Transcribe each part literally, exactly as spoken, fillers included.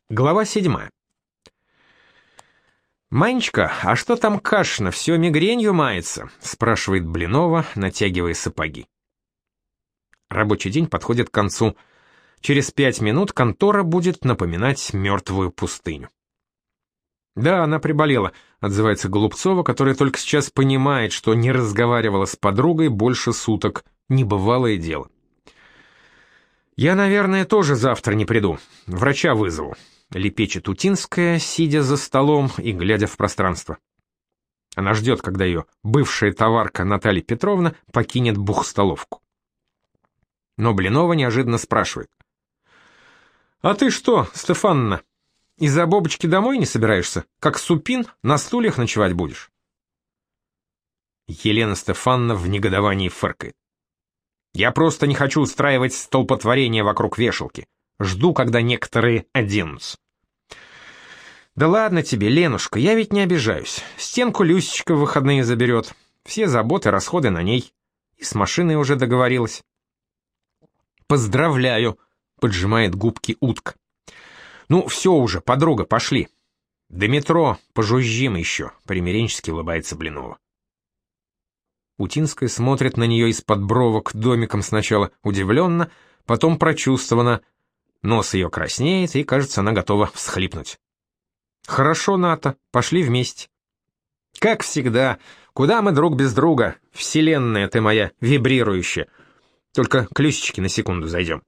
Глава седьмая. «Манечка, а что там Кашина, все мигренью мается?» — спрашивает Блинова, натягивая сапоги. Рабочий день подходит к концу. Через пять минут контора будет напоминать мертвую пустыню. «Да, она приболела», — отзывается Голубцова, которая только сейчас понимает, что не разговаривала с подругой больше суток. Небывалое дело. «Я, наверное, тоже завтра не приду. Врача вызову», — лепечет Утинская, сидя за столом и глядя в пространство. Она ждет, когда ее бывшая товарка Наталья Петровна покинет бухстоловку. Но Блинова неожиданно спрашивает. «А ты что, Стефанна, из-за Бобочки домой не собираешься? Как Супин, на стульях ночевать будешь?» Елена Стефановна в негодовании фыркает. «Я просто не хочу устраивать столпотворение вокруг вешалки. Жду, когда некоторые оденутся». «Да ладно тебе, Ленушка, я ведь не обижаюсь. Стенку Люсечка в выходные заберет. Все заботы, расходы на ней. И с машиной уже договорилась». «Поздравляю», — поджимает губки утка. «Ну, все уже, подруга, пошли. До метро пожужжим еще», — примиренчески улыбается Блинова. Утинская смотрит на нее из-под бровок домиком сначала удивленно, потом прочувствованно. Нос ее краснеет, и, кажется, она готова всхлипнуть. «Хорошо, Ната, пошли вместе». «Как всегда, куда мы друг без друга? Вселенная ты моя вибрирующая. Только к Люсечке на секунду зайдем».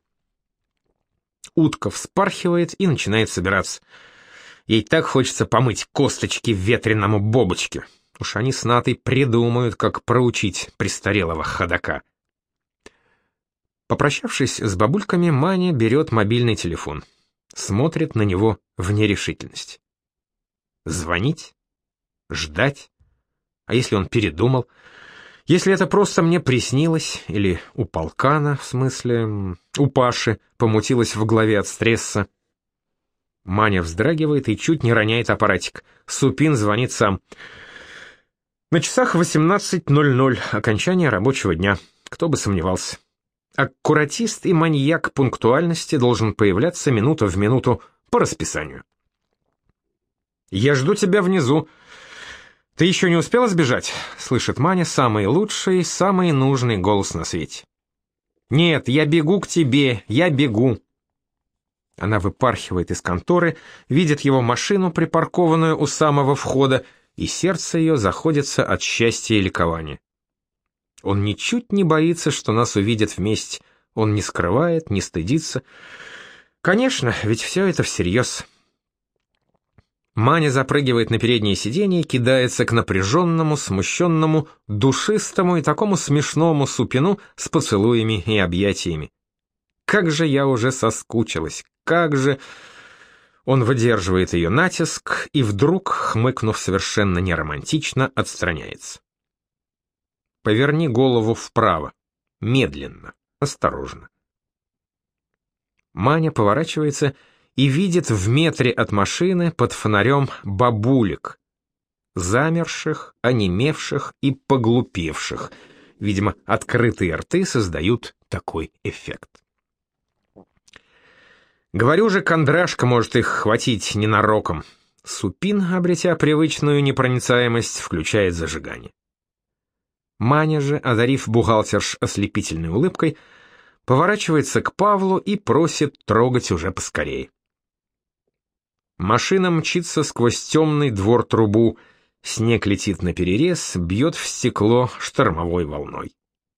Утка вспархивает и начинает собираться. Ей так хочется помыть косточки ветреному Бобочке. Уж они с Натой придумают, как проучить престарелого ходока. Попрощавшись с бабульками, Маня берет мобильный телефон. Смотрит на него в нерешительности. Звонить? Ждать? А если он передумал? Если это просто мне приснилось, или у полкана, в смысле, у Паши, помутилось в голове от стресса? Маня вздрагивает и чуть не роняет аппаратик. Супин звонит сам. На часах восемнадцать ноль ноль, окончание рабочего дня. Кто бы сомневался. Аккуратист и маньяк пунктуальности должен появляться минута в минуту по расписанию. «Я жду тебя внизу. Ты еще не успела сбежать?» — слышит Маня самый лучший, самый нужный голос на свете. «Нет, я бегу к тебе, я бегу». Она выпархивает из конторы, видит его машину, припаркованную у самого входа, и сердце ее заходится от счастья и ликования. Он ничуть не боится, что нас увидят вместе. Он не скрывает, не стыдится. Конечно, ведь все это всерьез. Маня запрыгивает на переднее сиденье и кидается к напряженному, смущенному, душистому и такому смешному Супину с поцелуями и объятиями. Как же я уже соскучилась, как же... Он выдерживает ее натиск и вдруг, хмыкнув совершенно неромантично, отстраняется. «Поверни голову вправо. Медленно, осторожно». Маня поворачивается и видит в метре от машины под фонарем бабулек, замерших, онемевших и поглупевших. Видимо, открытые рты создают такой эффект. Говорю же, кондрашка может их хватить ненароком. Супин, обретя привычную непроницаемость, включает зажигание. Маня же, одарив бухгалтерш ослепительной улыбкой, поворачивается к Павлу и просит трогать уже поскорее. Машина мчится сквозь темный двор трубу, снег летит наперерез, бьет в стекло штормовой волной.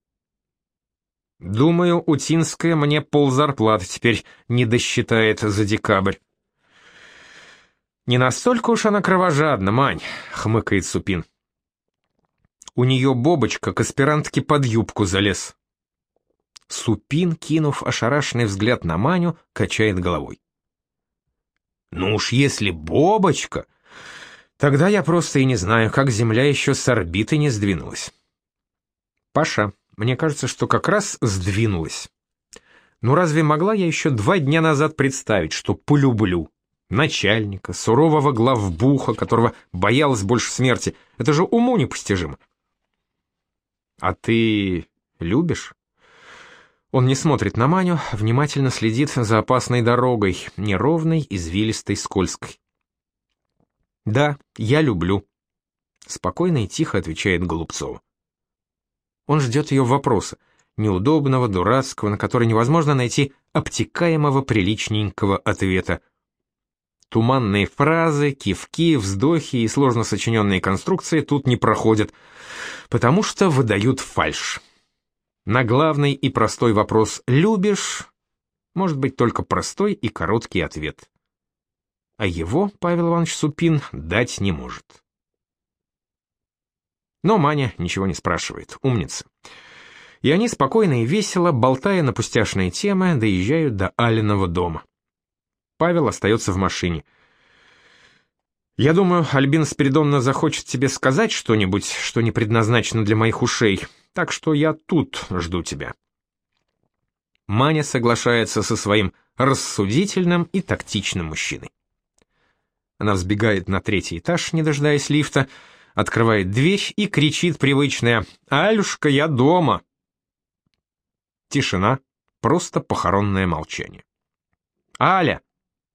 Думаю, Утинская мне ползарплаты теперь не досчитает за декабрь. «Не настолько уж она кровожадна, Мань», — хмыкает Супин. «У нее Бобочка к аспирантке под юбку залез». Супин, кинув ошарашенный взгляд на Маню, качает головой. «Ну уж если Бобочка, тогда я просто и не знаю, как земля еще с орбиты не сдвинулась». «Паша, мне кажется, что как раз сдвинулась. Ну разве могла я еще два дня назад представить, что полюблю начальника, сурового главбуха, которого боялась больше смерти? Это же уму непостижимо». «А ты любишь?» Он не смотрит на Маню, внимательно следит за опасной дорогой, неровной, извилистой, скользкой. «Да, я люблю», — спокойно и тихо отвечает Голубцова. Он ждет ее вопроса, неудобного, дурацкого, на который невозможно найти обтекаемого, приличненького ответа. Туманные фразы, кивки, вздохи и сложно сочиненные конструкции тут не проходят, потому что выдают фальшь. На главный и простой вопрос «любишь?» может быть только простой и короткий ответ. А его Павел Иванович Супин дать не может. Но Маня ничего не спрашивает, умница. И они спокойно и весело, болтая на пустяшные темы, доезжают до Алиного дома. Павел остается в машине. «Я думаю, Альбина Спиридоновна захочет тебе сказать что-нибудь, что не предназначено для моих ушей, так что я тут жду тебя». Маня соглашается со своим рассудительным и тактичным мужчиной. Она взбегает на третий этаж, не дожидаясь лифта, открывает дверь и кричит привычное «Алюшка, я дома!». Тишина, просто похоронное молчание. «Аля!»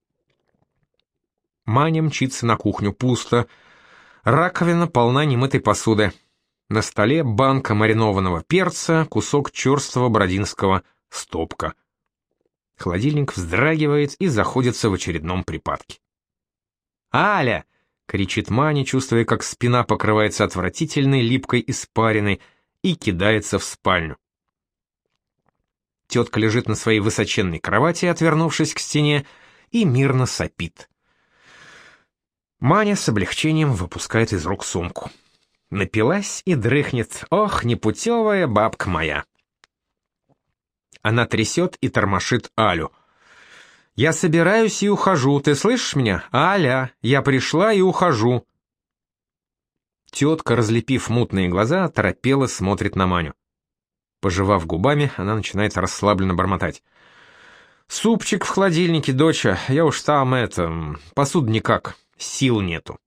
Маня мчится на кухню, пусто. Раковина полна немытой посуды. На столе банка маринованного перца, кусок черствого бородинского, стопка. Холодильник вздрагивает и заходится в очередном припадке. «Аля!» — кричит Маня, чувствуя, как спина покрывается отвратительной липкой испариной, и кидается в спальню. Тетка лежит на своей высоченной кровати, отвернувшись к стене, и мирно сопит. Маня с облегчением выпускает из рук сумку. Напилась и дрыхнет. Ох, непутевая бабка моя. Она трясет и тормошит Алю. «Я собираюсь и ухожу, ты слышишь меня? Аля, я пришла и ухожу». Тетка, разлепив мутные глаза, оторопело смотрит на Маню. Пожевав губами, она начинает расслабленно бормотать. «Супчик в холодильнике, доча, я уж там, это, посуды никак, сил нету».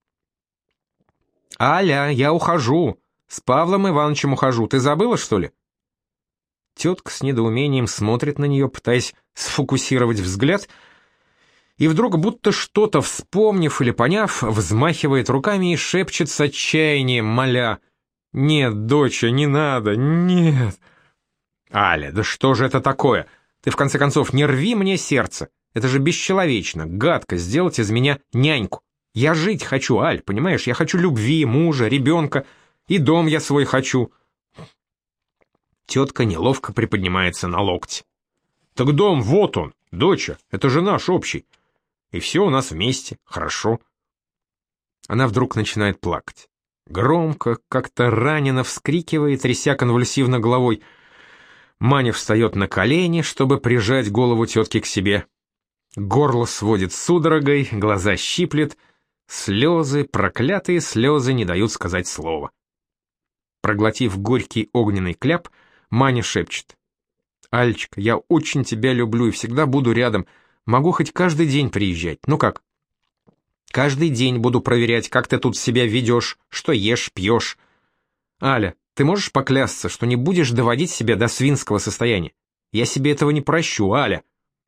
«Аля, я ухожу, с Павлом Ивановичем ухожу, ты забыла, что ли?» Тетка с недоумением смотрит на нее, пытаясь сфокусировать взгляд, и вдруг, будто что-то вспомнив или поняв, взмахивает руками и шепчет с отчаянием, моля: «Нет, доча, не надо, нет». «Аля, да что же это такое? Ты в конце концов не рви мне сердце. Это же бесчеловечно, гадко сделать из меня няньку. Я жить хочу, Аль, понимаешь? Я хочу любви, мужа, ребенка, и дом я свой хочу». Тетка неловко приподнимается на локте. «Так дом, вот он, доча, это же наш общий. И все у нас вместе, хорошо». Она вдруг начинает плакать. Громко, как-то ранено вскрикивает, тряся конвульсивно головой. Маня встает на колени, чтобы прижать голову тетки к себе. Горло сводит судорогой, глаза щиплет, слезы, проклятые слезы не дают сказать слова. Проглотив горький огненный кляп, Маня шепчет: «Алечка, я очень тебя люблю и всегда буду рядом. Могу хоть каждый день приезжать. Ну как? Каждый день буду проверять, как ты тут себя ведешь, что ешь, пьешь. Аля, ты можешь поклясться, что не будешь доводить себя до свинского состояния? Я себе этого не прощу, Аля».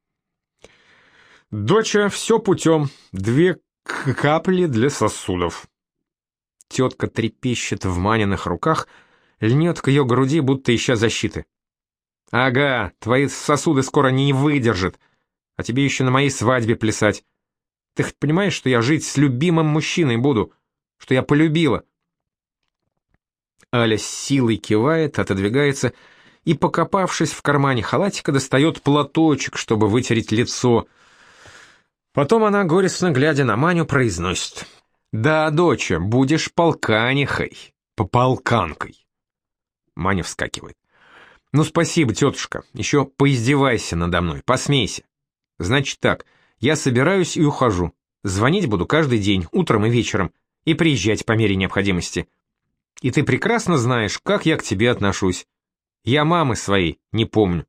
«Доча, все путем. Две капли для сосудов». Тетка трепещет в Маниных руках, льнет к ее груди, будто ища защиты. «Ага, твои сосуды скоро не выдержат, а тебе еще на моей свадьбе плясать. Ты хоть понимаешь, что я жить с любимым мужчиной буду, что я полюбила?» Аля с силой кивает, отодвигается и, покопавшись в кармане халатика, достает платочек, чтобы вытереть лицо. Потом она, горестно глядя на Маню, произносит: «Да, доча, будешь полканихой, пополканкой». Маня вскакивает. «Ну, спасибо, тетушка, еще поиздевайся надо мной, посмейся. Значит так, я собираюсь и ухожу. Звонить буду каждый день, утром и вечером, и приезжать по мере необходимости. И ты прекрасно знаешь, как я к тебе отношусь. Я мамы своей не помню».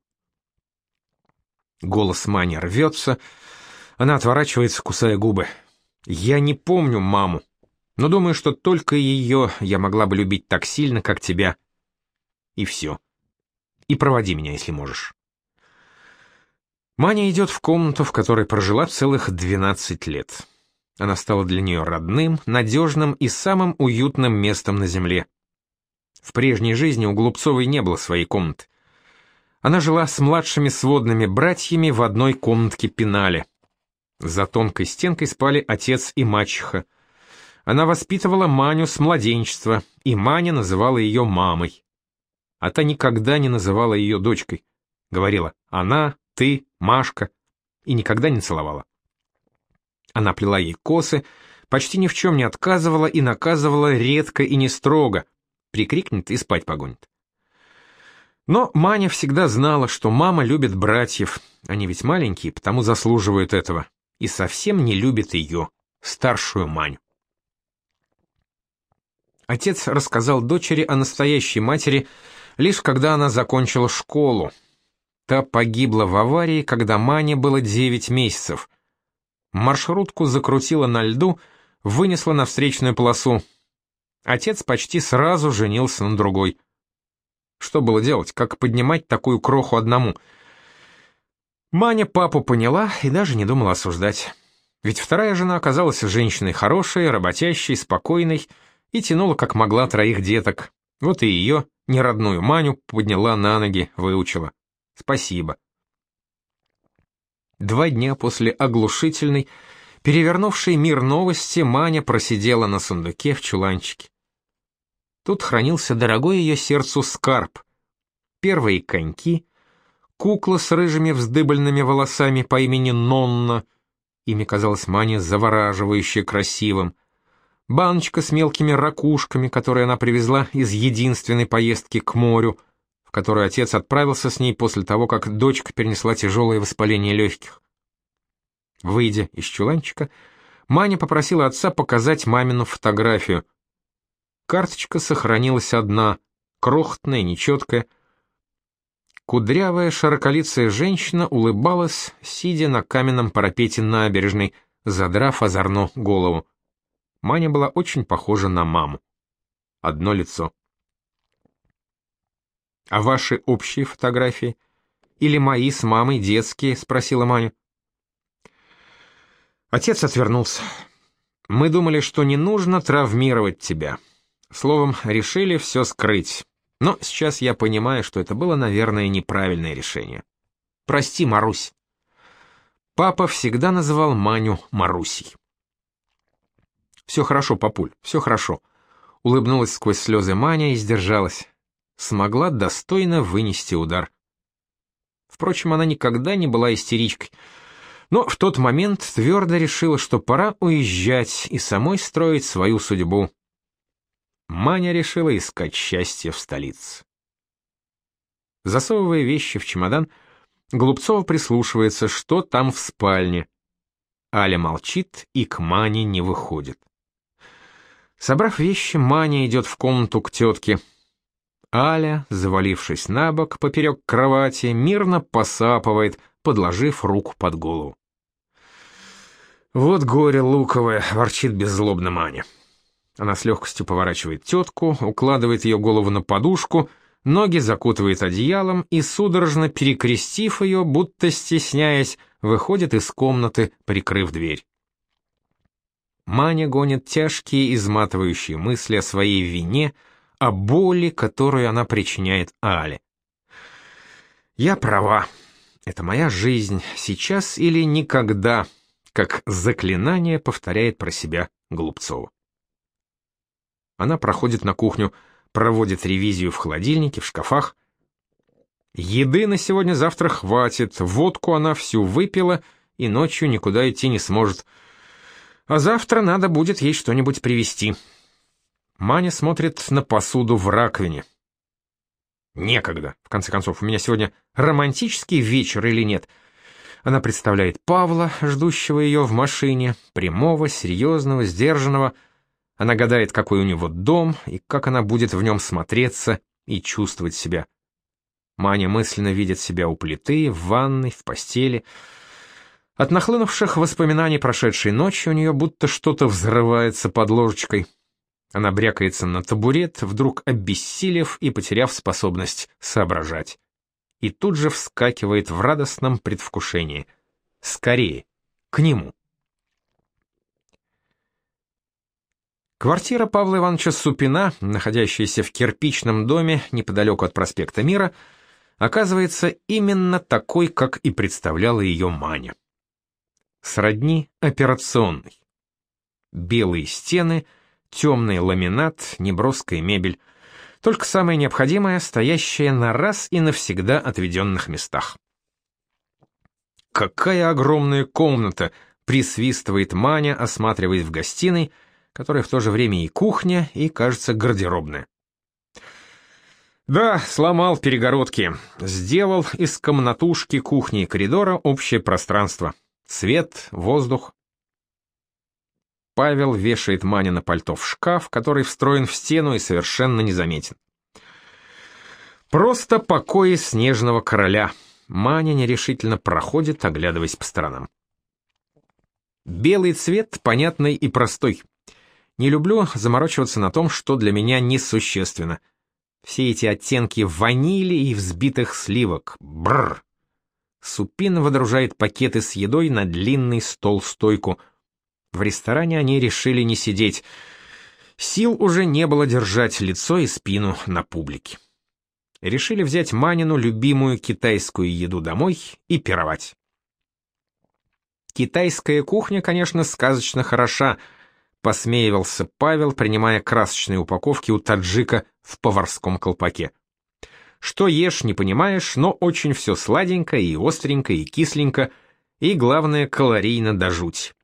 Голос Мани рвется, она отворачивается, кусая губы. «Я не помню маму, но думаю, что только ее я могла бы любить так сильно, как тебя. И все. И проводи меня, если можешь». Маня идет в комнату, в которой прожила целых двенадцать лет. Она стала для нее родным, надежным и самым уютным местом на земле. В прежней жизни у Голубцовой не было своей комнаты. Она жила с младшими сводными братьями в одной комнатке пенале. За тонкой стенкой спали отец и мачеха. Она воспитывала Маню с младенчества, и Маня называла ее мамой. А та никогда не называла ее дочкой. Говорила «она», «ты», «Машка» и никогда не целовала. Она плела ей косы, почти ни в чем не отказывала и наказывала редко и не строго, прикрикнет и спать погонит. Но Маня всегда знала, что мама любит братьев, они ведь маленькие, потому заслуживают этого, и совсем не любит ее, старшую Маню. Отец рассказал дочери о настоящей матери, лишь когда она закончила школу. Та погибла в аварии, когда Мане было девять месяцев. Маршрутку закрутила на льду, вынесла на встречную полосу. Отец почти сразу женился на другой. Что было делать, как поднимать такую кроху одному? Маня папу поняла и даже не думала осуждать. Ведь вторая жена оказалась женщиной хорошей, работящей, спокойной и тянула как могла троих деток. Вот и ее, неродную Маню, подняла на ноги, выучила. Спасибо. Два дня после оглушительной, перевернувшей мир новости, Маня просидела на сундуке в чуланчике. Тут хранился дорогой ее сердцу скарб. Первые коньки, кукла с рыжими вздыбленными волосами по имени Нонна, имя казалось Мане завораживающе красивым, баночка с мелкими ракушками, которую она привезла из единственной поездки к морю, в которую отец отправился с ней после того, как дочка перенесла тяжелое воспаление легких. Выйдя из чуланчика, Маня попросила отца показать мамину фотографию. Карточка сохранилась одна, крохотная, нечеткая. Кудрявая, широколицая женщина улыбалась, сидя на каменном парапете набережной, задрав озорно голову. Маня была очень похожа на маму. Одно лицо. «А ваши общие фотографии? Или мои с мамой детские?» — спросила Маня. Отец отвернулся. «Мы думали, что не нужно травмировать тебя. Словом, решили все скрыть. Но сейчас я понимаю, что это было, наверное, неправильное решение. Прости, Марусь». Папа всегда называл Маню Марусей. «Все хорошо, папуль, все хорошо», — улыбнулась сквозь слезы Маня и сдержалась. Смогла достойно вынести удар. Впрочем, она никогда не была истеричкой, но в тот момент твердо решила, что пора уезжать и самой строить свою судьбу. Маня решила искать счастье в столице. Засовывая вещи в чемодан, Голубцова прислушивается, что там в спальне. Аля молчит и к Мане не выходит. Собрав вещи, Маня идет в комнату к тетке. Аля, завалившись на бок поперек кровати, мирно посапывает, подложив руку под голову. «Вот горе луковое», — ворчит беззлобно Маня. Она с легкостью поворачивает тетку, укладывает ее голову на подушку, ноги закутывает одеялом и, судорожно перекрестив ее, будто стесняясь, выходит из комнаты, прикрыв дверь. Маня гонит тяжкие, изматывающие мысли о своей вине, о боли, которую она причиняет Але. «Я права. Это моя жизнь, сейчас или никогда», как заклинание повторяет про себя Голубцова. Она проходит на кухню, проводит ревизию в холодильнике, в шкафах. Еды на сегодня-завтра хватит, водку она всю выпила и ночью никуда идти не сможет. А завтра надо будет ей что-нибудь привезти. Маня смотрит на посуду в раковине. Некогда, в конце концов, у меня сегодня романтический вечер или нет. Она представляет Павла, ждущего ее в машине, прямого, серьезного, сдержанного. Она гадает, какой у него дом, и как она будет в нем смотреться и чувствовать себя. Маня мысленно видит себя у плиты, в ванной, в постели. От нахлынувших воспоминаний прошедшей ночи у нее будто что-то взрывается под ложечкой. Она брякается на табурет, вдруг обессилев и потеряв способность соображать. и тут же вскакивает в радостном предвкушении. Скорее, к нему. Квартира Павла Ивановича Супина, находящаяся в кирпичном доме неподалеку от проспекта Мира, оказывается именно такой, как и представляла ее Маня. Сродни операционной. Белые стены, темный ламинат, неброская мебель. Только самое необходимое, стоящее на раз и навсегда отведенных местах. «Какая огромная комната!» — присвистывает Маня, осматриваясь в гостиной, которая в то же время и кухня, и, кажется, гардеробная. Да, сломал перегородки. Сделал из комнатушки, кухни и коридора общее пространство. Свет, воздух. Павел вешает Мане на пальто в шкаф, который встроен в стену и совершенно незаметен. Просто покои снежного короля. Маня нерешительно проходит, оглядываясь по сторонам. Белый цвет понятный и простой. Не люблю заморачиваться на том, что для меня несущественно. Все эти оттенки ванили и взбитых сливок. Бррр. Супин водружает пакеты с едой на длинный стол-стойку. В ресторане они решили не сидеть. Сил уже не было держать лицо и спину на публике. Решили взять Манину любимую китайскую еду домой и пировать. Китайская кухня, конечно, сказочно хороша, посмеивался Павел, принимая красочные упаковки у таджика в поварском колпаке. Что ешь, не понимаешь, но очень все сладенько и остренько и кисленько, и, главное, калорийно до жути.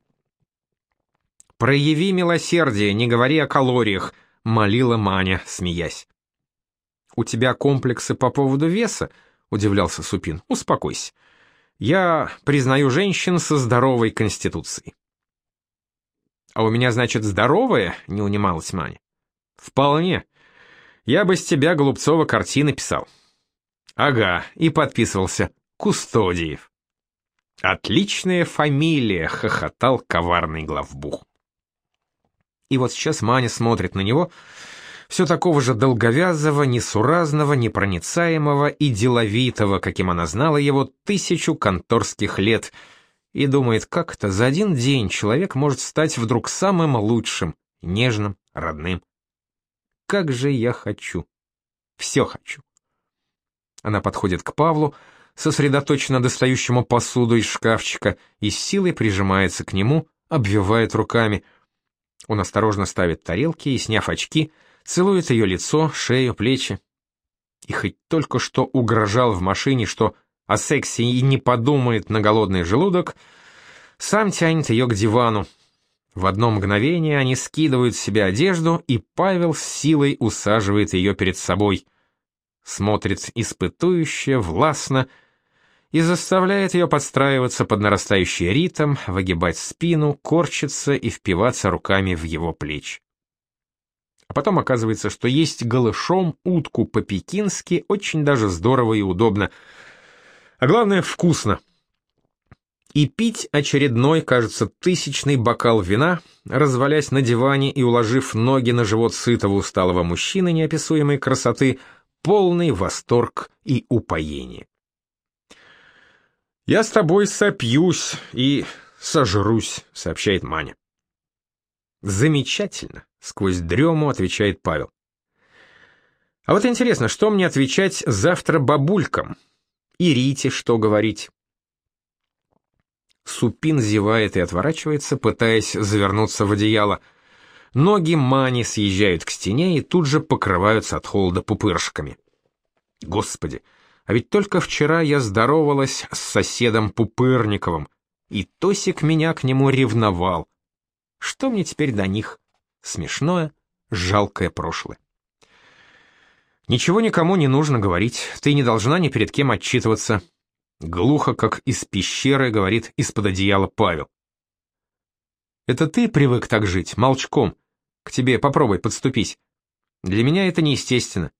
«Прояви милосердие, не говори о калориях», — молила Маня, смеясь. «У тебя комплексы по поводу веса?» — удивлялся Супин. «Успокойся. Я признаю женщин со здоровой конституцией». «А у меня, значит, здоровая?» — не унималась Маня. «Вполне. Я бы с тебя, Голубцова, картины писал». «Ага», и подписывался «Кустодиев». «Отличная фамилия», — хохотал коварный главбух. И вот сейчас Маня смотрит на него, все такого же долговязого, несуразного, непроницаемого и деловитого, каким она знала его тысячу конторских лет, и думает, как это за один день человек может стать вдруг самым лучшим, нежным, родным. Как же я хочу. Все хочу. Она подходит к Павлу, сосредоточенно достающему посуду из шкафчика, и с силой прижимается к нему, обвивает руками. Он осторожно ставит тарелки и, сняв очки, целует ее лицо, шею, плечи. И хоть только что угрожал в машине, что о сексе и не подумает на голодный желудок, сам тянет ее к дивану. В одно мгновение они скидывают с себя одежду, и Павел с силой усаживает ее перед собой. Смотрит испытующе, властно, и заставляет ее подстраиваться под нарастающий ритм, выгибать спину, корчиться и впиваться руками в его плечи. А потом оказывается, что есть голышом утку по-пекински очень даже здорово и удобно. А главное, вкусно. И пить очередной, кажется, тысячный бокал вина, развалясь на диване и уложив ноги на живот сытого усталого мужчины неописуемой красоты, полный восторг и упоение. «Я с тобой сопьюсь и сожрусь», — сообщает Маня. «Замечательно», — сквозь дрему отвечает Павел. «А вот интересно, что мне отвечать завтра бабулькам? И Рите что говорить?» Супин зевает и отворачивается, пытаясь завернуться в одеяло. Ноги Мани съезжают к стене и тут же покрываются от холода пупырышками. Господи, а ведь только вчера я здоровалась с соседом Пупырниковым, и Тосик меня к нему ревновал. Что мне теперь до них? Смешное, жалкое прошлое. Ничего никому не нужно говорить, ты не должна ни перед кем отчитываться. Глухо, как из пещеры, говорит из-под одеяла Павел. Это ты привык так жить, молчком. К тебе попробуй подступись. Для меня это неестественно.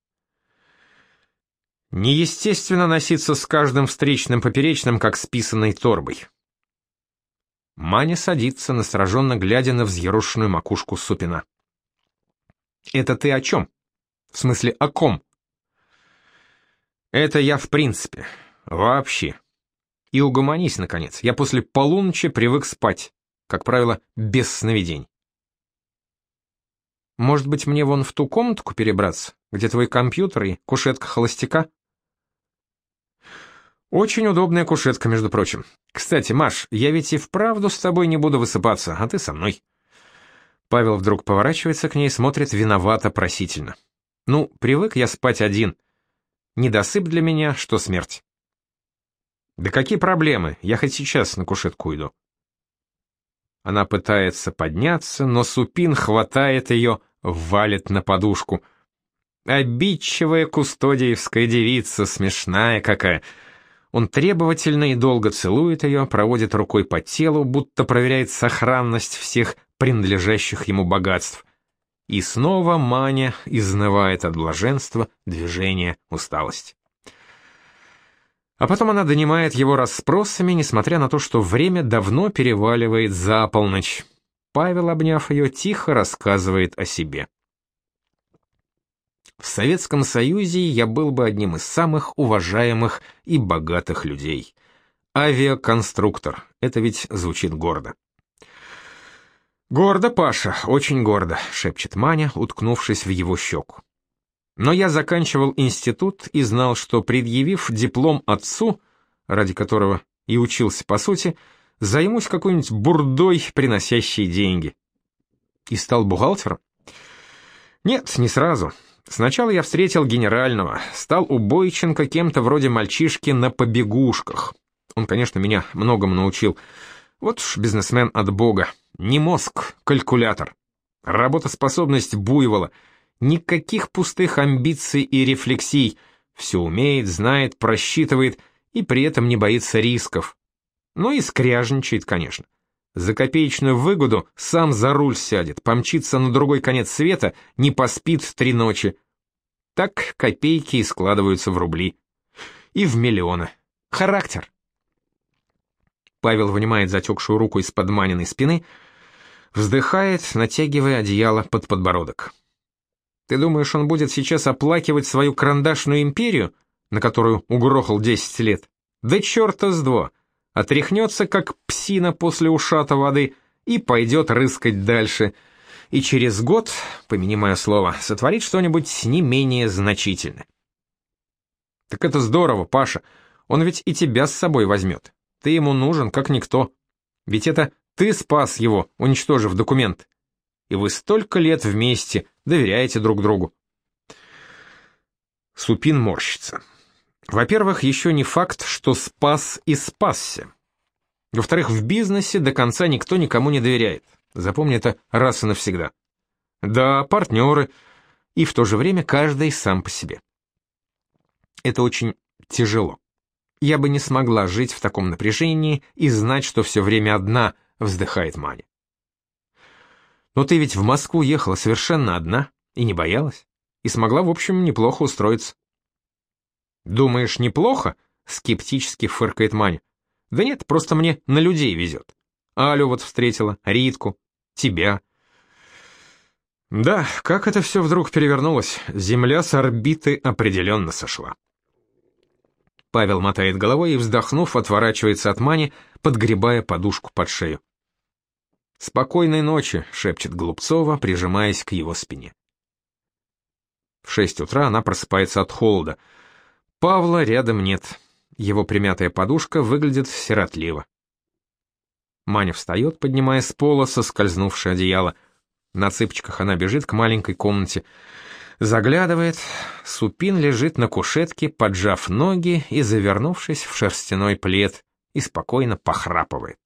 Неестественно носиться с каждым встречным поперечным, как с писаной торбой. Маня садится, настороженно глядя на взъерошенную макушку Супина. «Это ты о чем? В смысле, о ком?» Это я в принципе. Вообще. И угомонись, наконец. Я после полуночи привык спать. Как правило, без сновидений. Может быть, мне вон в ту комнатку перебраться, где твой компьютер и кушетка холостяка? Очень удобная кушетка, между прочим. Кстати, Маш, я ведь и вправду с тобой не буду высыпаться, а ты со мной. Павел вдруг поворачивается к ней, смотрит виновато-просительно. Ну, привык я спать один. Недосып для меня, что смерть. Да какие проблемы, я хоть сейчас на кушетку уйду. Она пытается подняться, но Супин хватает ее, валит на подушку. Обидчивая кустодиевская девица, смешная какая. Он требовательно и долго целует ее, проводит рукой по телу, будто проверяет сохранность всех принадлежащих ему богатств. И снова Маня изнывает от блаженства, движения, усталости. А потом она донимает его расспросами, несмотря на то, что время давно переваливает за полночь. Павел, обняв ее, тихо рассказывает о себе. В Советском Союзе я был бы одним из самых уважаемых и богатых людей. Авиаконструктор. Это ведь звучит гордо. «Гордо, Паша, очень гордо», — шепчет Маня, уткнувшись в его щеку. Но я заканчивал институт и знал, что, предъявив диплом отцу, ради которого и учился по сути, займусь какой-нибудь бурдой, приносящей деньги. И стал бухгалтером? Нет, не сразу. Сначала я встретил генерального, стал у Бойченко кем-то вроде мальчишки на побегушках. Он, конечно, меня многому научил. Вот уж бизнесмен от бога. Не мозг, калькулятор. Работоспособность буйвола. Никаких пустых амбиций и рефлексий. Все умеет, знает, просчитывает и при этом не боится рисков. Ну и скряжничает, конечно. За копеечную выгоду сам за руль сядет, помчится на другой конец света, не поспит три ночи. Так копейки и складываются в рубли. И в миллионы. Характер. Павел вынимает затекшую руку из-под Маниной спины, вздыхает, натягивая одеяло под подбородок. Ты думаешь, он будет сейчас оплакивать свою карандашную империю, на которую угрохал десять лет? Да черта с два! Отряхнется, как псина после ушата воды, и пойдет рыскать дальше. И через год, помяни мое слово, сотворит что-нибудь не менее значительное. Так это здорово, Паша. Он ведь и тебя с собой возьмет. Ты ему нужен, как никто. Ведь это ты спас его, уничтожив документ. И вы столько лет вместе доверяете друг другу. Супин морщится. Во-первых, еще не факт, что спас и спасся. Во-вторых, в бизнесе до конца никто никому не доверяет. Запомни это раз и навсегда. Да, партнеры, и в то же время каждый сам по себе. Это очень тяжело. Я бы не смогла жить в таком напряжении и знать, что все время одна, вздыхает Маня. Но ты ведь в Москву ехала совершенно одна и не боялась, и смогла, в общем, неплохо устроиться. «Думаешь, неплохо?» — скептически фыркает Маня. «Да нет, просто мне на людей везет. Алю вот встретила, Ритку, тебя». Да, как это все вдруг перевернулось. Земля с орбиты определенно сошла. Павел мотает головой и, вздохнув, отворачивается от Мани, подгребая подушку под шею. «Спокойной ночи», — шепчет Голубцова, прижимаясь к его спине. В шесть утра она просыпается от холода. Павла рядом нет. Его примятая подушка выглядит сиротливо. Маня встает, поднимая с пола соскользнувшее одеяло. На цыпочках она бежит к маленькой комнате. Заглядывает. Супин лежит на кушетке, поджав ноги и завернувшись в шерстяной плед, и спокойно похрапывает.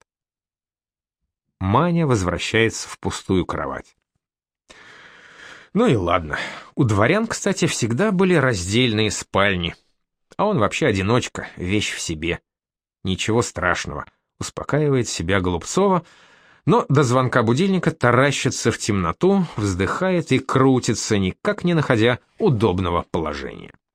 Маня возвращается в пустую кровать. Ну и ладно. У дворян, кстати, всегда были раздельные спальни. А он вообще одиночка, вещь в себе. Ничего страшного, успокаивает себя Голубцова, но до звонка будильника таращится в темноту, вздыхает и крутится, никак не находя удобного положения.